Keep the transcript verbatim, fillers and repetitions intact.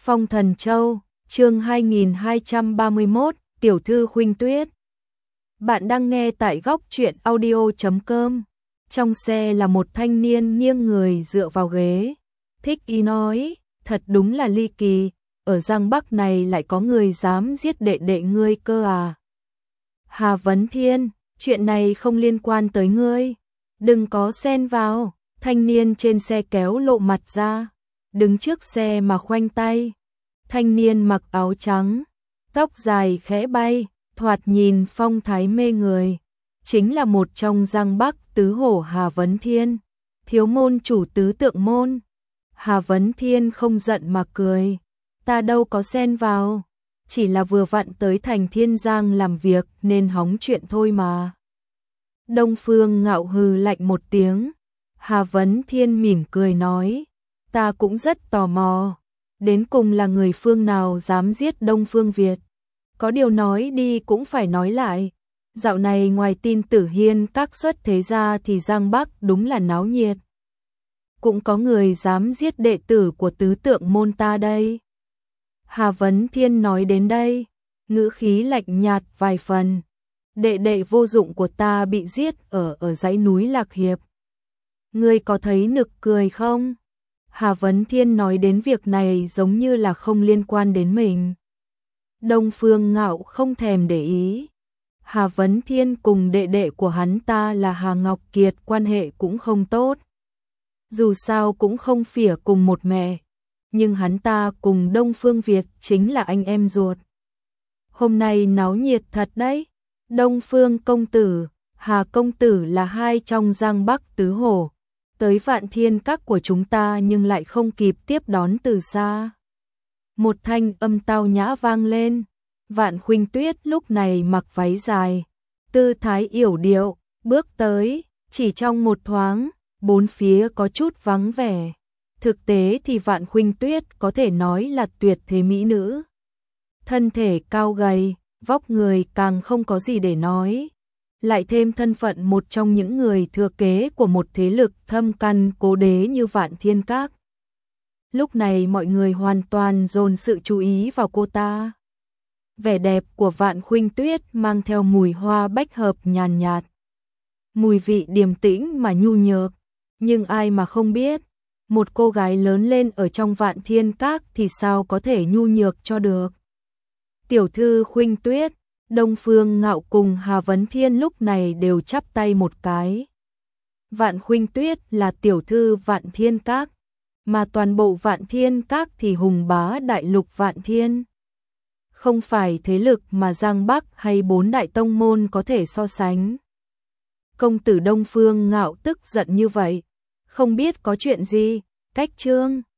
Phong Thần Châu, chương hai nghìn hai trăm ba mươi mốt, Tiểu thư Khuynh Tuyết. Bạn đang nghe tại góc truyện audio chấm com. Trong xe là một thanh niên nghiêng người dựa vào ghế. Thích ý nói, thật đúng là ly kỳ, ở Giang Bắc này lại có người dám giết đệ đệ ngươi cơ à. Hà Vấn Thiên, chuyện này không liên quan tới ngươi, đừng có xen vào. Thanh niên trên xe kéo lộ mặt ra, đứng trước xe mà khoanh tay. Thanh niên mặc áo trắng, tóc dài khẽ bay, thoạt nhìn phong thái mê người, chính là một trong Giang Bắc tứ hổ Hà Vấn Thiên, thiếu môn chủ tứ tượng môn. Hà Vấn Thiên không giận mà cười, ta đâu có xen vào, chỉ là vừa vặn tới thành Thiên Giang làm việc nên hóng chuyện thôi mà. Đông Phương Ngạo hừ lạnh một tiếng. Hà Vấn Thiên mỉm cười nói, ta cũng rất tò mò, đến cùng là người phương nào dám giết Đông Phương Việt. Có điều nói đi cũng phải nói lại, dạo này ngoài tin Tử Hiên các xuất thế ra thì Giang Bắc đúng là náo nhiệt. Cũng có người dám giết đệ tử của tứ tượng môn ta đây. Hà Vấn Thiên nói đến đây, ngữ khí lạnh nhạt vài phần. Đệ đệ vô dụng của ta bị giết ở ở dãy núi Lạc Hiệp. Ngươi có thấy nực cười không? Hà Vấn Thiên nói đến việc này giống như là không liên quan đến mình. Đông Phương Ngạo không thèm để ý. Hà Vấn Thiên cùng đệ đệ của hắn ta là Hà Ngọc Kiệt quan hệ cũng không tốt. Dù sao cũng không phỉa cùng một mẹ, nhưng hắn ta cùng Đông Phương Việt chính là anh em ruột. Hôm nay náo nhiệt thật đấy. Đông Phương công tử, Hà công tử là hai trong Giang Bắc tứ hổ. Tới Vạn Thiên Các của chúng ta nhưng lại không kịp tiếp đón từ xa. Một thanh âm tao nhã vang lên. Vạn Khuynh Tuyết lúc này mặc váy dài, tư thái yểu điệu, bước tới, chỉ trong một thoáng, bốn phía có chút vắng vẻ. Thực tế thì Vạn Khuynh Tuyết có thể nói là tuyệt thế mỹ nữ. Thân thể cao gầy, vóc người càng không có gì để nói. Lại thêm thân phận một trong những người thừa kế của một thế lực thâm căn cố đế như Vạn Thiên Các. Lúc này mọi người hoàn toàn dồn sự chú ý vào cô ta. Vẻ đẹp của Vạn Khuynh Tuyết mang theo mùi hoa bách hợp nhàn nhạt. Mùi vị điềm tĩnh mà nhu nhược. Nhưng ai mà không biết, một cô gái lớn lên ở trong Vạn Thiên Các thì sao có thể nhu nhược cho được. Tiểu thư Khuynh Tuyết, Đông Phương Ngạo cùng Hà Vấn Thiên lúc này đều chắp tay một cái. Vạn Khuynh Tuyết là tiểu thư Vạn Thiên Các, mà toàn bộ Vạn Thiên Các thì hùng bá đại lục Vạn Thiên. Không phải thế lực mà Giang Bắc hay bốn đại tông môn có thể so sánh. Công tử Đông Phương Ngạo tức giận như vậy, không biết có chuyện gì, cách trương.